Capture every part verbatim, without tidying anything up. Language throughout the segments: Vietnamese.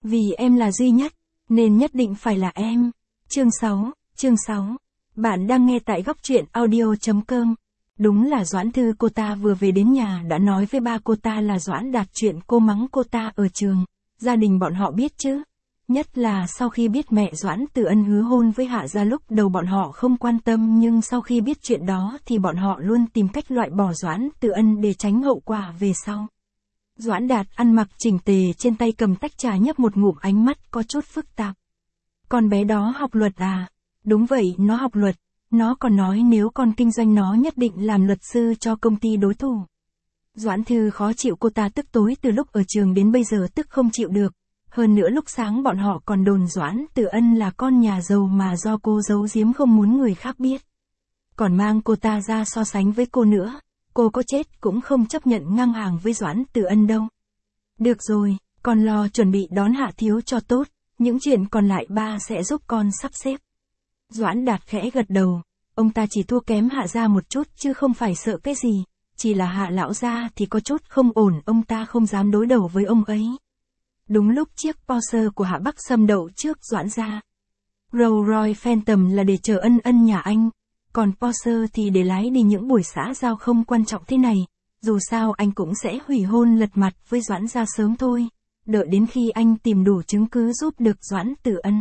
Vì em là duy nhất, nên nhất định phải là em. Chương sáu, chương sáu. Bạn đang nghe tại góc truyện audio chấm com. Đúng là Doãn Thư cô ta vừa về đến nhà đã nói với ba cô ta là Doãn Đạt chuyện cô mắng cô ta ở trường. Gia đình bọn họ biết chứ. Nhất là sau khi biết mẹ Doãn Tử Ân hứa hôn với Hạ Gia, lúc đầu bọn họ không quan tâm, nhưng sau khi biết chuyện đó thì bọn họ luôn tìm cách loại bỏ Doãn Tử Ân để tránh hậu quả về sau. Doãn Đạt ăn mặc chỉnh tề, trên tay cầm tách trà nhấp một ngụm, ánh mắt có chút phức tạp. Con bé đó học luật à? Đúng vậy, nó học luật. Nó còn nói nếu con kinh doanh nó nhất định làm luật sư cho công ty đối thủ. Doãn Thư khó chịu, cô ta tức tối từ lúc ở trường đến bây giờ, tức không chịu được. Hơn nữa lúc sáng bọn họ còn đồn Doãn Tử Ân là con nhà giàu mà do cô giấu giếm không muốn người khác biết. Còn mang cô ta ra so sánh với cô nữa. Cô có chết cũng không chấp nhận ngang hàng với Doãn Tử Ân đâu. Được rồi, con lo chuẩn bị đón Hạ thiếu cho tốt, những chuyện còn lại ba sẽ giúp con sắp xếp. Doãn Đạt khẽ gật đầu, ông ta chỉ thua kém Hạ gia một chút chứ không phải sợ cái gì, chỉ là Hạ lão gia thì có chút không ổn, ông ta không dám đối đầu với ông ấy. Đúng lúc chiếc Porsche của Hạ Bắc Sâm đậu trước Doãn gia. Rolls Royce Phantom là để chờ Ân Ân nhà anh, còn Porsche thì để lái đi những buổi xã giao không quan trọng thế này, dù sao anh cũng sẽ hủy hôn lật mặt với Doãn gia sớm thôi, đợi đến khi anh tìm đủ chứng cứ giúp được Doãn Tử Ân.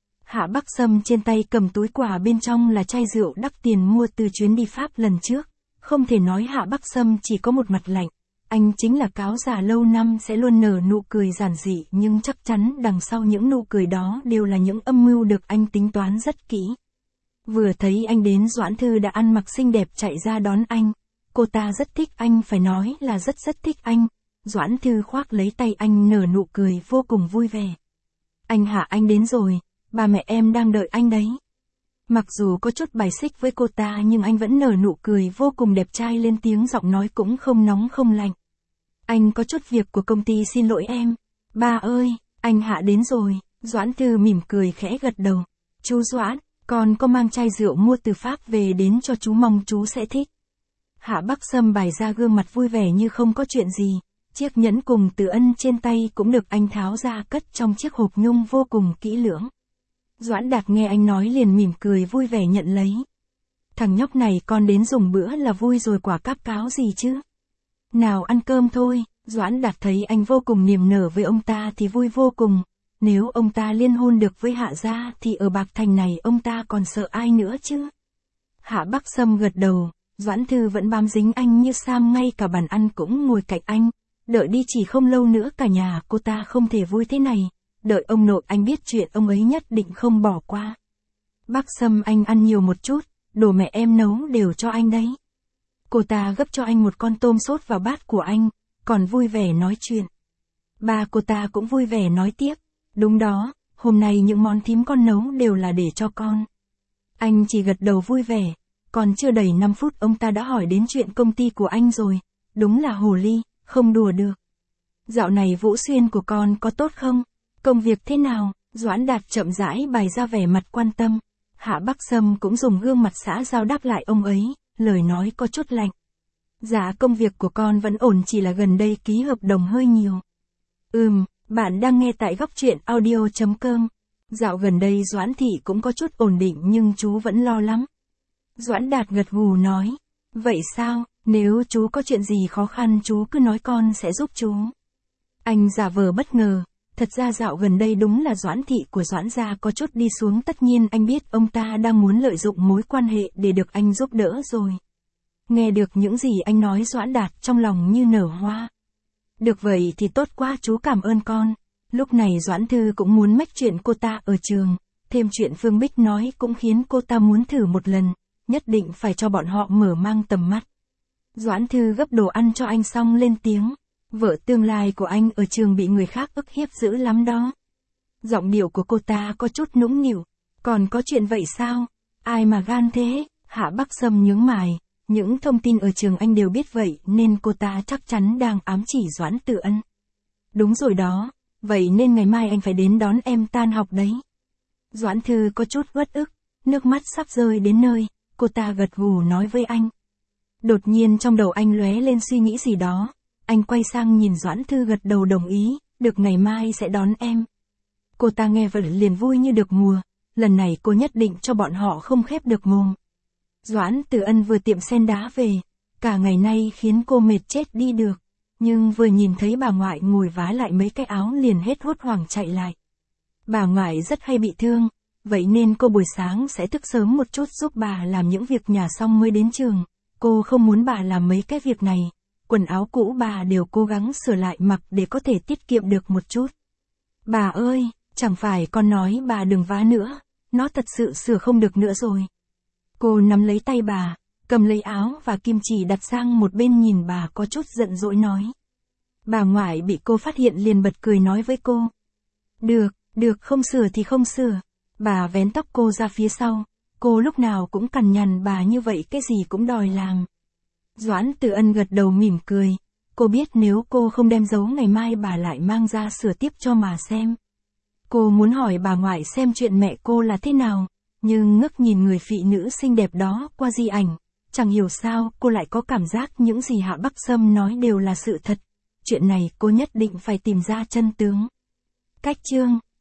Hạ Bắc Sâm trên tay cầm túi quà, bên trong là chai rượu đắt tiền mua từ chuyến đi Pháp lần trước. Không thể nói Hạ Bắc Sâm chỉ có một mặt lạnh, anh chính là cáo già lâu năm sẽ luôn nở nụ cười giản dị, nhưng chắc chắn đằng sau những nụ cười đó đều là những âm mưu được anh tính toán rất kỹ. Vừa thấy anh đến, Doãn Thư đã ăn mặc xinh đẹp chạy ra đón anh. Cô ta rất thích anh, phải nói là rất rất thích anh. Doãn Thư khoác lấy tay anh nở nụ cười vô cùng vui vẻ. Anh Hạ, anh đến rồi, ba mẹ em đang đợi anh đấy. Mặc dù có chút bài xích với cô ta nhưng anh vẫn nở nụ cười vô cùng đẹp trai, lên tiếng, giọng nói cũng không nóng không lạnh. Anh có chút việc của công ty, xin lỗi em. Ba ơi, anh Hạ đến rồi. Doãn Thư mỉm cười khẽ gật đầu. Chú Doãn, con có mang chai rượu mua từ Pháp về đến cho chú, mong chú sẽ thích. Hạ Bắc Sâm bày ra gương mặt vui vẻ như không có chuyện gì. Chiếc nhẫn cùng Tử Ân trên tay cũng được anh tháo ra cất trong chiếc hộp nhung vô cùng kỹ lưỡng. Doãn Đạt nghe anh nói liền mỉm cười vui vẻ nhận lấy. Thằng nhóc này con đến dùng bữa là vui rồi, quả cáp cáo gì chứ. Nào ăn cơm thôi. Doãn Đạt thấy anh vô cùng niềm nở với ông ta thì vui vô cùng. Nếu ông ta liên hôn được với Hạ gia thì ở Bạc Thành này ông ta còn sợ ai nữa chứ. Hạ Bắc Sâm gật đầu. Doãn Thư vẫn bám dính anh như Sam, ngay cả bàn ăn cũng ngồi cạnh anh. Đợi đi, chỉ không lâu nữa cả nhà cô ta không thể vui thế này. Đợi ông nội anh biết chuyện, ông ấy nhất định không bỏ qua. Bắc Sâm, anh ăn nhiều một chút, đồ mẹ em nấu đều cho anh đấy. Cô ta gấp cho anh một con tôm sốt vào bát của anh, còn vui vẻ nói chuyện. Ba cô ta cũng vui vẻ nói tiếp. Đúng đó, hôm nay những món thím con nấu đều là để cho con. Anh chỉ gật đầu vui vẻ. Còn chưa đầy năm phút ông ta đã hỏi đến chuyện công ty của anh rồi. Đúng là hồ ly, không đùa được. Dạo này Vũ Xuyên của con có tốt không? Công việc thế nào? Doãn Đạt chậm rãi bày ra vẻ mặt quan tâm. Hạ Bắc Sâm cũng dùng gương mặt xã giao đáp lại ông ấy, lời nói có chút lạnh. Dạ, công việc của con vẫn ổn, chỉ là gần đây ký hợp đồng hơi nhiều. Ừm, bạn đang nghe tại góc truyện audio chấm com. Dạo gần đây Doãn Thị cũng có chút ổn định nhưng chú vẫn lo lắm. Doãn Đạt gật gù nói. Vậy sao, nếu chú có chuyện gì khó khăn chú cứ nói, con sẽ giúp chú. Anh giả vờ bất ngờ. Thật ra dạo gần đây đúng là Doãn Thị của Doãn gia có chút đi xuống, tất nhiên anh biết ông ta đang muốn lợi dụng mối quan hệ để được anh giúp đỡ rồi. Nghe được những gì anh nói, Doãn Đạt trong lòng như nở hoa. Được vậy thì tốt quá, chú cảm ơn con. Lúc này Doãn Thư cũng muốn mách chuyện cô ta ở trường, thêm chuyện Phương Bích nói cũng khiến cô ta muốn thử một lần, nhất định phải cho bọn họ mở mang tầm mắt. Doãn Thư gấp đồ ăn cho anh xong lên tiếng. Vợ tương lai của anh ở trường bị người khác ức hiếp dữ lắm đó. Giọng điệu của cô ta có chút nũng nịu. Còn có chuyện vậy sao? Ai mà gan thế? Hạ Bắc Sâm nhướng mày. Những thông tin ở trường anh đều biết vậy nên cô ta chắc chắn đang ám chỉ Doãn Tử Ân. Đúng rồi đó. Vậy nên ngày mai anh phải đến đón em tan học đấy. Doãn Thư có chút uất ức. Nước mắt sắp rơi đến nơi. Cô ta gật gù nói với anh. Đột nhiên trong đầu anh lóe lên suy nghĩ gì đó. Anh quay sang nhìn Doãn Thư gật đầu đồng ý, được, ngày mai sẽ đón em. Cô ta nghe vậy liền vui như được mùa, lần này cô nhất định cho bọn họ không khép được mồm. Doãn Từ Ân vừa tiệm sen đá về, cả ngày nay khiến cô mệt chết đi được, nhưng vừa nhìn thấy bà ngoại ngồi vá lại mấy cái áo liền hết hốt hoảng chạy lại. Bà ngoại rất hay bị thương, vậy nên cô buổi sáng sẽ thức sớm một chút giúp bà làm những việc nhà xong mới đến trường. Cô không muốn bà làm mấy cái việc này, quần áo cũ bà đều cố gắng sửa lại mặc để có thể tiết kiệm được một chút. Bà ơi, chẳng phải con nói bà đừng vá nữa, nó thật sự sửa không được nữa rồi. Cô nắm lấy tay bà, cầm lấy áo và kim chỉ đặt sang một bên nhìn bà có chút giận dỗi nói. Bà ngoại bị cô phát hiện liền bật cười nói với cô. Được, được không sửa thì không sửa. Bà vén tóc cô ra phía sau, cô lúc nào cũng cằn nhằn bà như vậy cái gì cũng đòi làm. Doãn Từ Ân gật đầu mỉm cười, cô biết nếu cô không đem dấu ngày mai bà lại mang ra sửa tiếp cho mà xem. Cô muốn hỏi bà ngoại xem chuyện mẹ cô là thế nào, nhưng ngước nhìn người phụ nữ xinh đẹp đó qua di ảnh, chẳng hiểu sao cô lại có cảm giác những gì Hạ Bắc Sâm nói đều là sự thật. Chuyện này cô nhất định phải tìm ra chân tướng. Cách chương